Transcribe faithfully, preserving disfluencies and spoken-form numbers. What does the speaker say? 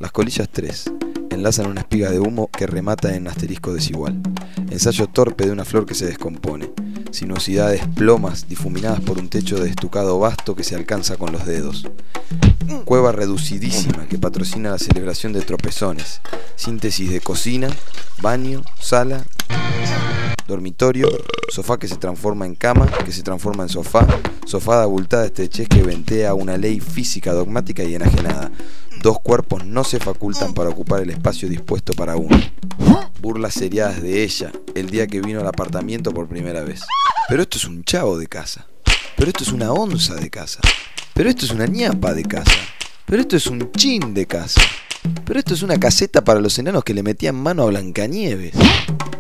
Las colillas tres. Enlazan una espiga de humo que remata en asterisco desigual. Ensayo torpe de una flor que se descompone. Sinuosidades plomas difuminadas por un techo de estucado vasto que se alcanza con los dedos. Cueva reducidísima que patrocina la celebración de tropezones. Síntesis de cocina, baño, sala, dormitorio, sofá que se transforma en cama, que se transforma en sofá, sofá de abultada estrechez que ventea una ley física dogmática y enajenada. Dos cuerpos no se facultan para ocupar el espacio dispuesto para uno. Burlas seriadas de ella el día que vino al apartamento por primera vez. Pero esto es un chavo de casa. Pero esto es una onza de casa. Pero esto es una ñapa de casa. Pero esto es un chin de casa. Pero esto es una caseta para los enanos que le metían mano a Blancanieves.